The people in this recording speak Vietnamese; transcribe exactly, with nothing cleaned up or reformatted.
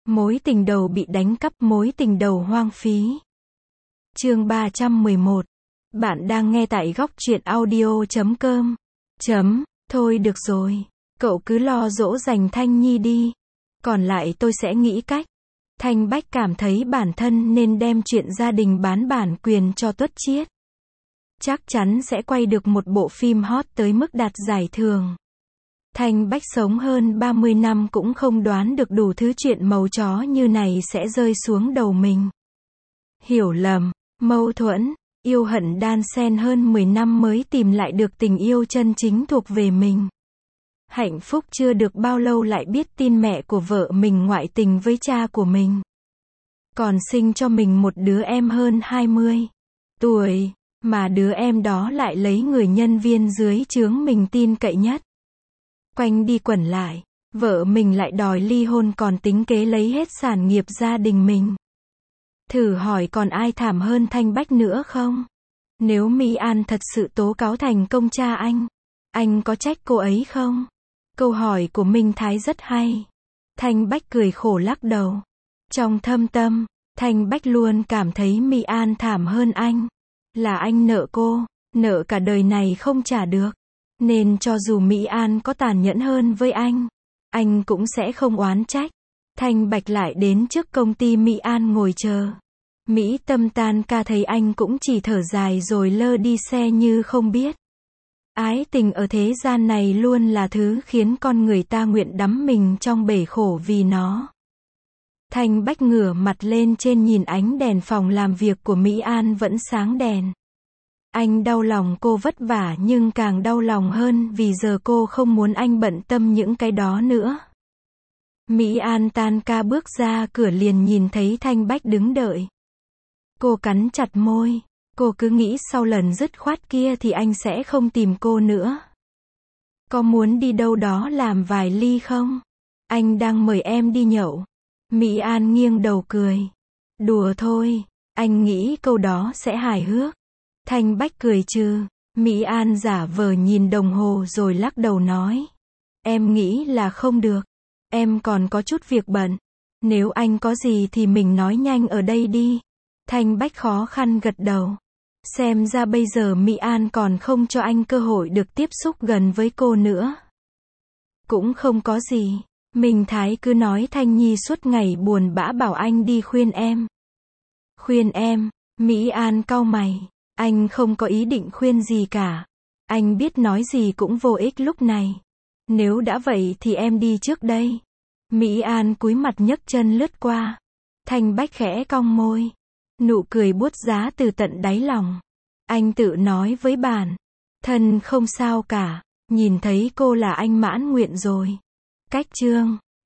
Mối tình đầu bị đánh cắp, mối tình đầu hoang phí. Chương ba trăm mười một. Bạn đang nghe tại góc truyện audio chấm com. Chấm, thôi được rồi. Cậu cứ lo dỗ dành Thanh Nhi đi. Còn lại tôi sẽ nghĩ cách. Thanh Bách cảm thấy bản thân nên đem chuyện gia đình bán bản quyền cho Tuất Chiết. Chắc chắn sẽ quay được một bộ phim hot tới mức đạt giải thưởng. Thanh Bách sống hơn ba mươi năm cũng không đoán được đủ thứ chuyện màu chó như này sẽ rơi xuống đầu mình. Hiểu lầm, mâu thuẫn, yêu hận đan xen hơn mười năm mới tìm lại được tình yêu chân chính thuộc về mình. Hạnh phúc chưa được bao lâu lại biết tin mẹ của vợ mình ngoại tình với cha của mình. Còn sinh cho mình một đứa em hơn hai mươi tuổi, mà đứa em đó lại lấy người nhân viên dưới trướng mình tin cậy nhất. Quanh đi quẩn lại, vợ mình lại đòi ly hôn còn tính kế lấy hết sản nghiệp gia đình mình. Thử hỏi còn ai thảm hơn Thanh Bách nữa không? Nếu Mỹ An thật sự tố cáo thành công cha anh, anh có trách cô ấy không? Câu hỏi của Minh Thái rất hay. Thanh Bách cười khổ lắc đầu. Trong thâm tâm, Thanh Bách luôn cảm thấy Mỹ An thảm hơn anh. Là anh nợ cô, nợ cả đời này không trả được. Nên cho dù Mỹ An có tàn nhẫn hơn với anh, anh cũng sẽ không oán trách. Thanh Bạch lại đến trước công ty Mỹ An ngồi chờ. Mỹ Tâm tan ca thấy anh cũng chỉ thở dài rồi lơ đi xe như không biết. Ái tình ở thế gian này luôn là thứ khiến con người ta nguyện đắm mình trong bể khổ vì nó. Thanh Bách ngửa mặt lên trên nhìn ánh đèn phòng làm việc của Mỹ An vẫn sáng đèn. Anh đau lòng cô vất vả nhưng càng đau lòng hơn vì giờ cô không muốn anh bận tâm những cái đó nữa. Mỹ An tan ca bước ra cửa liền nhìn thấy Thanh Bách đứng đợi. Cô cắn chặt môi. Cô cứ nghĩ sau lần dứt khoát kia thì anh sẽ không tìm cô nữa. Có muốn đi đâu đó làm vài ly không? Anh đang mời em đi nhậu. Mỹ An nghiêng đầu cười. Đùa thôi, anh nghĩ câu đó sẽ hài hước. Thanh Bách cười trừ. Mỹ An giả vờ nhìn đồng hồ rồi lắc đầu nói. Em nghĩ là không được. Em còn có chút việc bận. Nếu anh có gì thì mình nói nhanh ở đây đi. Thanh Bách khó khăn gật đầu. Xem ra bây giờ Mỹ An còn không cho anh cơ hội được tiếp xúc gần với cô nữa. Cũng không có gì. Minh Thái cứ nói Thanh Nhi suốt ngày buồn bã bảo anh đi khuyên em. Khuyên em? Mỹ An cau mày. Anh không có ý định khuyên gì cả. Anh biết nói gì cũng vô ích lúc này. Nếu đã vậy thì em đi trước đây. Mỹ An cúi mặt nhấc chân lướt qua. Thanh Bách khẽ cong môi. Nụ cười buốt giá từ tận đáy lòng. Anh tự nói với bản thân không sao cả. Nhìn thấy cô là anh mãn nguyện rồi. Cách chương